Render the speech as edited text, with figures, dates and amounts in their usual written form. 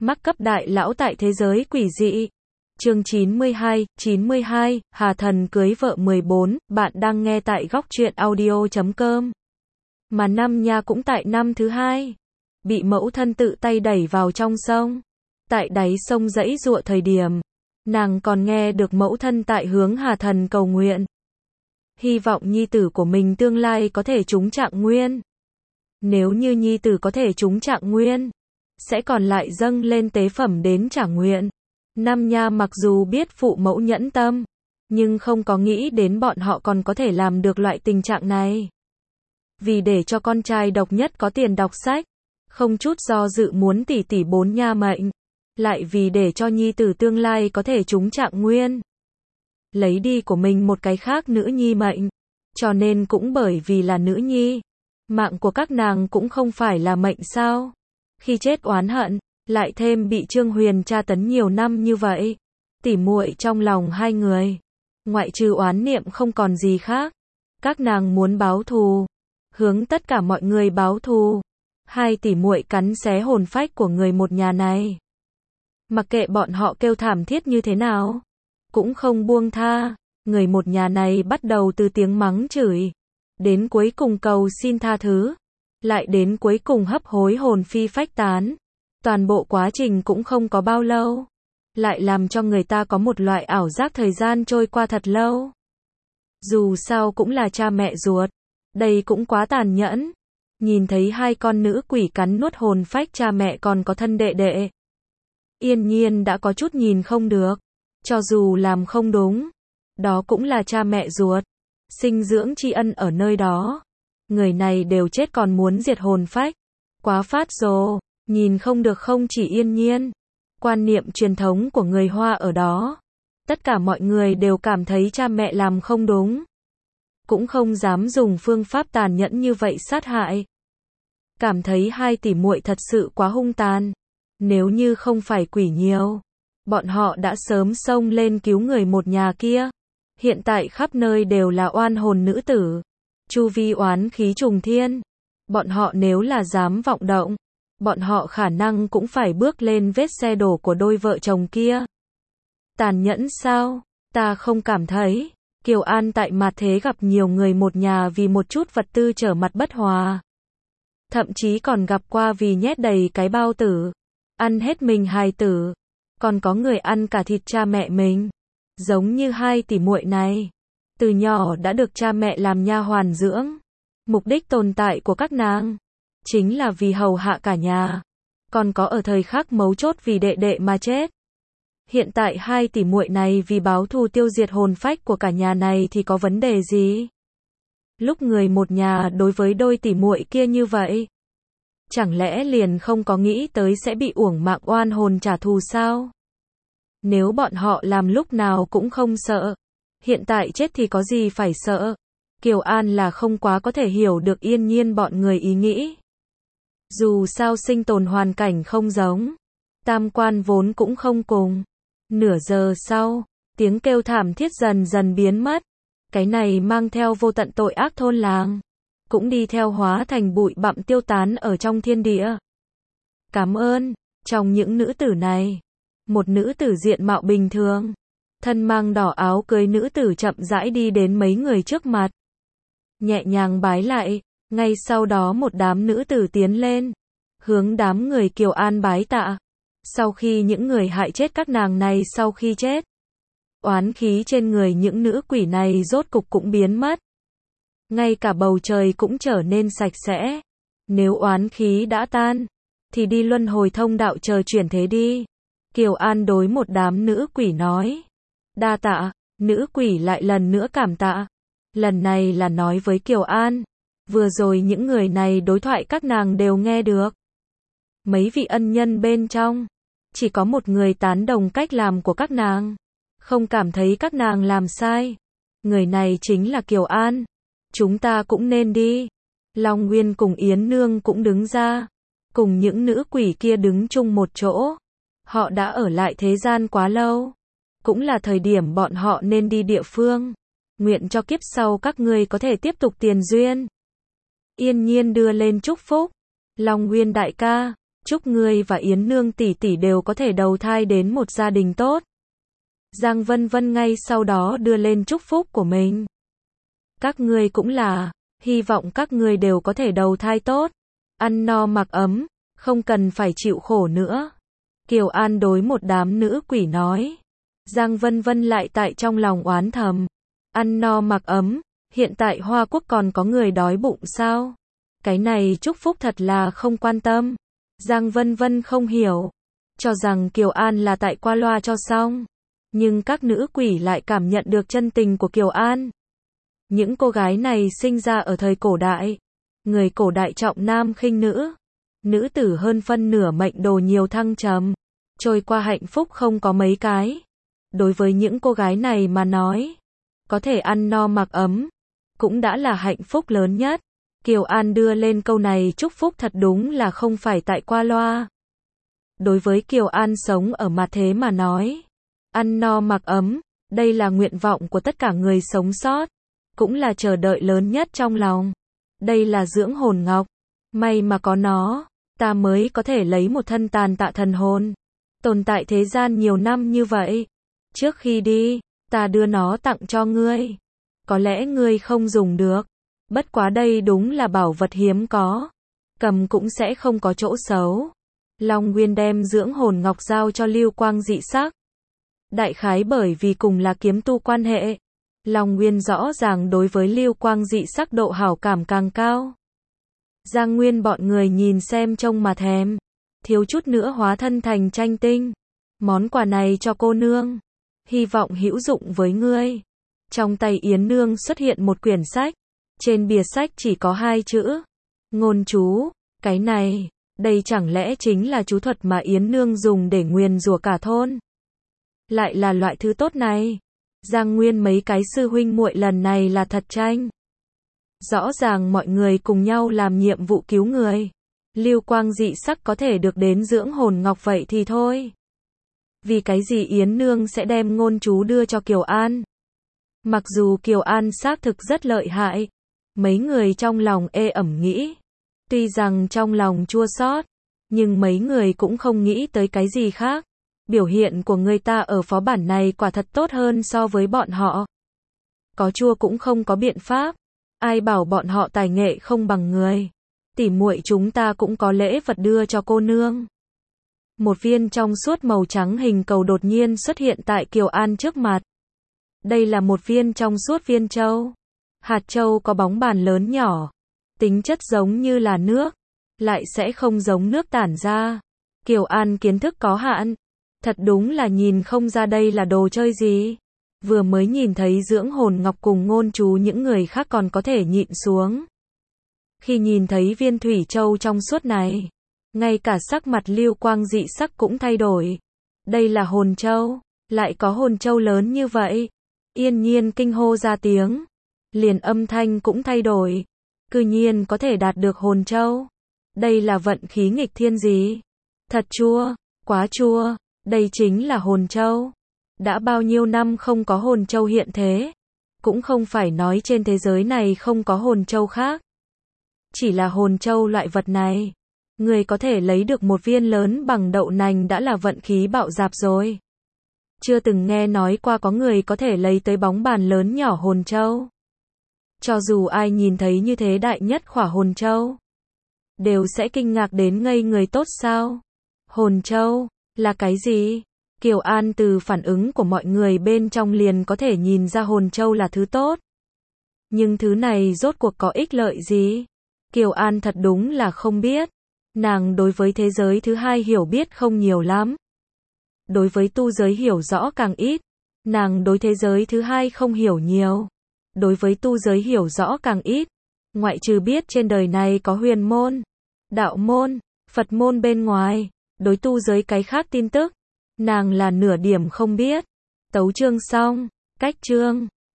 Mắc cấp đại lão tại thế giới quỷ dị. Chương 92, Hà Thần cưới vợ 14, bạn đang nghe tại góc truyện audio.com. Mà Năm Nha cũng tại năm thứ hai, bị mẫu thân tự tay đẩy vào trong sông. Tại đáy sông giãy giụa thời điểm, nàng còn nghe được mẫu thân tại hướng Hà Thần cầu nguyện. Hy vọng nhi tử của mình tương lai có thể trúng trạng nguyên. Nếu như nhi tử có thể trúng trạng nguyên, sẽ còn lại dâng lên tế phẩm đến trả nguyện. Năm Nha mặc dù biết phụ mẫu nhẫn tâm, nhưng không có nghĩ đến bọn họ còn có thể làm được loại tình trạng này. Vì để cho con trai độc nhất có tiền đọc sách, không chút do dự muốn tỷ 4 nha mệnh, lại vì để cho nhi tử tương lai có thể trúng trạng nguyên, lấy đi của mình một cái khác nữ nhi mệnh. Cho nên cũng bởi vì là nữ nhi, mạng của các nàng cũng không phải là mệnh sao? Khi chết oán hận, lại thêm bị Trương Huyền tra tấn nhiều năm như vậy, tỉ muội trong lòng hai người, ngoại trừ oán niệm không còn gì khác. Các nàng muốn báo thù, hướng tất cả mọi người báo thù. Hai tỷ muội cắn xé hồn phách của người một nhà này. Mặc kệ bọn họ kêu thảm thiết như thế nào, cũng không buông tha. Người một nhà này bắt đầu từ tiếng mắng chửi, đến cuối cùng cầu xin tha thứ, lại đến cuối cùng hấp hối hồn phi phách tán. Toàn bộ quá trình cũng không có bao lâu, lại làm cho người ta có một loại ảo giác thời gian trôi qua thật lâu. Dù sao cũng là cha mẹ ruột, đây cũng quá tàn nhẫn. Nhìn thấy hai con nữ quỷ cắn nuốt hồn phách cha mẹ còn có thân đệ đệ, Yên Nhiên đã có chút nhìn không được. Cho dù làm không đúng, đó cũng là cha mẹ ruột, sinh dưỡng tri ân ở nơi đó. Người này đều chết còn muốn diệt hồn phách, quá phát rồ. Nhìn không được không chỉ Yên Nhiên, quan niệm truyền thống của người Hoa ở đó, tất cả mọi người đều cảm thấy cha mẹ làm không đúng, cũng không dám dùng phương pháp tàn nhẫn như vậy sát hại. Cảm thấy hai tỷ muội thật sự quá hung tàn. Nếu như không phải quỷ nhiều, bọn họ đã sớm xông lên cứu người một nhà kia. Hiện tại khắp nơi đều là oan hồn nữ tử, chu vi oán khí trùng thiên. Bọn họ nếu là dám vọng động, bọn họ khả năng cũng phải bước lên vết xe đổ của đôi vợ chồng kia. Tàn nhẫn sao? Ta không cảm thấy. Kiều An tại mặt thế gặp nhiều người một nhà vì một chút vật tư trở mặt bất hòa. Thậm chí còn gặp qua vì nhét đầy cái bao tử, ăn hết mình hài tử. Còn có người ăn cả thịt cha mẹ mình. Giống như hai tỷ muội này, từ nhỏ đã được cha mẹ làm nha hoàn dưỡng. Mục đích tồn tại của các nàng chính là vì hầu hạ cả nhà, còn có ở thời khắc mấu chốt vì đệ đệ mà chết. Hiện tại hai tỷ muội này vì báo thù tiêu diệt hồn phách của cả nhà này thì có vấn đề gì? Lúc người một nhà đối với đôi tỷ muội kia như vậy, chẳng lẽ liền không có nghĩ tới sẽ bị uổng mạng oan hồn trả thù sao? Nếu bọn họ làm lúc nào cũng không sợ, hiện tại chết thì có gì phải sợ? Kiều An là không quá có thể hiểu được Yên Nhiên bọn người ý nghĩ. Dù sao sinh tồn hoàn cảnh không giống, tam quan vốn cũng không cùng. Nửa giờ sau, tiếng kêu thảm thiết dần dần biến mất. Cái này mang theo vô tận tội ác thôn làng, cũng đi theo hóa thành bụi bặm tiêu tán ở trong thiên địa. Cảm ơn. Trong những nữ tử này, một nữ tử diện mạo bình thường, thân mang đỏ áo cưới nữ tử chậm rãi đi đến mấy người trước mặt, nhẹ nhàng bái lại. Ngay sau đó một đám nữ tử tiến lên, hướng đám người Kiều An bái tạ. Sau khi những người hại chết các nàng này sau khi chết, oán khí trên người những nữ quỷ này rốt cục cũng biến mất. Ngay cả bầu trời cũng trở nên sạch sẽ. Nếu oán khí đã tan, thì đi luân hồi thông đạo chờ chuyển thế đi. Kiều An đối một đám nữ quỷ nói. Đa tạ. Nữ quỷ lại lần nữa cảm tạ. Lần này là nói với Kiều An. Vừa rồi những người này đối thoại các nàng đều nghe được. Mấy vị ân nhân bên trong, chỉ có một người tán đồng cách làm của các nàng, không cảm thấy các nàng làm sai. Người này chính là Kiều An. Chúng ta cũng nên đi. Long Nguyên cùng Yến Nương cũng đứng ra, cùng những nữ quỷ kia đứng chung một chỗ. Họ đã ở lại thế gian quá lâu, cũng là thời điểm bọn họ nên đi địa phương. Nguyện cho kiếp sau các ngươi có thể tiếp tục tiền duyên. Yên Nhiên đưa lên chúc phúc. Long Nguyên đại ca, Chúc ngươi và Yến Nương tỷ tỷ đều có thể đầu thai đến một gia đình tốt. Giang Vân Vân ngay sau đó đưa lên chúc phúc của mình. Các ngươi cũng là, hy vọng các ngươi đều có thể đầu thai tốt, ăn no mặc ấm, không cần phải chịu khổ nữa. Kiều An đối một đám nữ quỷ nói. Giang Vân Vân lại tại trong lòng oán thầm. Ăn no mặc ấm, hiện tại Hoa Quốc còn có người đói bụng sao? Cái này chúc phúc thật là không quan tâm. Giang Vân Vân không hiểu, cho rằng Kiều An là tại qua loa cho xong. Nhưng các nữ quỷ lại cảm nhận được chân tình của Kiều An. Những cô gái này sinh ra ở thời cổ đại. Người cổ đại trọng nam khinh nữ. Nữ tử hơn phân nửa mệnh đồ nhiều thăng trầm. Trôi qua hạnh phúc không có mấy cái. Đối với những cô gái này mà nói, có thể ăn no mặc ấm, cũng đã là hạnh phúc lớn nhất. Kiều An đưa lên câu này chúc phúc thật đúng là không phải tại qua loa. Đối với Kiều An sống ở mặt thế mà nói, ăn no mặc ấm, đây là nguyện vọng của tất cả người sống sót, cũng là chờ đợi lớn nhất trong lòng. Đây là dưỡng hồn ngọc, may mà có nó, ta mới có thể lấy một thân tàn tạ thần hồn, tồn tại thế gian nhiều năm như vậy. Trước khi đi, ta đưa nó tặng cho ngươi. Có lẽ ngươi không dùng được, bất quá đây đúng là bảo vật hiếm có, cầm cũng sẽ không có chỗ xấu. Long Nguyên đem dưỡng hồn ngọc giao cho Lưu Quang dị sắc. Đại khái bởi vì cùng là kiếm tu quan hệ, Long Nguyên rõ ràng đối với Lưu Quang dị sắc độ hảo cảm càng cao. Giang Nguyên bọn người nhìn xem trông mà thèm, thiếu chút nữa hóa thân thành tranh tinh. Món quà này cho cô nương, hy vọng hữu dụng với ngươi. Trong tay Yến Nương xuất hiện một quyển sách, trên bìa sách chỉ có 2 chữ, ngôn chú. Cái này, đây chẳng lẽ chính là chú thuật mà Yến Nương dùng để nguyền rủa cả thôn? Lại là loại thứ tốt này. Giang Nguyên mấy cái sư huynh muội lần này là thật tranh. Rõ ràng mọi người cùng nhau làm nhiệm vụ cứu người. Lưu Quang dị sắc có thể được đến dưỡng hồn ngọc vậy thì thôi. Vì cái gì Yến Nương sẽ đem ngôn chú đưa cho Kiều An? Mặc dù Kiều An xác thực rất lợi hại, mấy người trong lòng ê ẩm nghĩ. Tuy rằng trong lòng chua xót, nhưng mấy người cũng không nghĩ tới cái gì khác. Biểu hiện của người ta ở phó bản này quả thật tốt hơn so với bọn họ. Có chua cũng không có biện pháp. Ai bảo bọn họ tài nghệ không bằng người. Tỉ muội chúng ta cũng có lễ vật đưa cho cô nương. Một viên trong suốt màu trắng hình cầu đột nhiên xuất hiện tại Kiều An trước mặt. Đây là một viên trong suốt viên châu. Hạt châu có bóng bàn lớn nhỏ. Tính chất giống như là nước, lại sẽ không giống nước tản ra. Kiều An kiến thức có hạn. Thật đúng là nhìn không ra đây là đồ chơi gì. Vừa mới nhìn thấy dưỡng hồn ngọc cùng ngôn chú những người khác còn có thể nhịn xuống. Khi nhìn thấy viên thủy châu trong suốt này, ngay cả sắc mặt Lưu Quang dị sắc cũng thay đổi. Đây là hồn châu, lại có hồn châu lớn như vậy. Yên Nhiên kinh hô ra tiếng, liền âm thanh cũng thay đổi. Cư nhiên có thể đạt được hồn châu. Đây là vận khí nghịch thiên gì? Thật chua, quá chua, đây chính là hồn châu. Đã bao nhiêu năm không có hồn châu hiện thế. Cũng không phải nói trên thế giới này không có hồn châu khác. Chỉ là hồn châu loại vật này, người có thể lấy được một viên lớn bằng đậu nành đã là vận khí bạo dạp rồi. Chưa từng nghe nói qua có người có thể lấy tới bóng bàn lớn nhỏ hồn châu. Cho dù ai nhìn thấy như thế đại nhất khỏa hồn châu, đều sẽ kinh ngạc đến ngây người tốt sao? Hồn châu, là cái gì? Kiều An từ phản ứng của mọi người bên trong liền có thể nhìn ra hồn châu là thứ tốt. Nhưng thứ này rốt cuộc có ích lợi gì? Kiều An thật đúng là không biết. Nàng đối với thế giới thứ hai hiểu biết không nhiều lắm. Đối với tu giới hiểu rõ càng ít. Nàng đối thế giới thứ hai không hiểu nhiều. Đối với tu giới hiểu rõ càng ít. Ngoại trừ biết trên đời này có huyền môn, đạo môn, Phật môn bên ngoài, đối tu giới cái khác tin tức, nàng là nửa điểm không biết. Tấu chương xong, cách chương.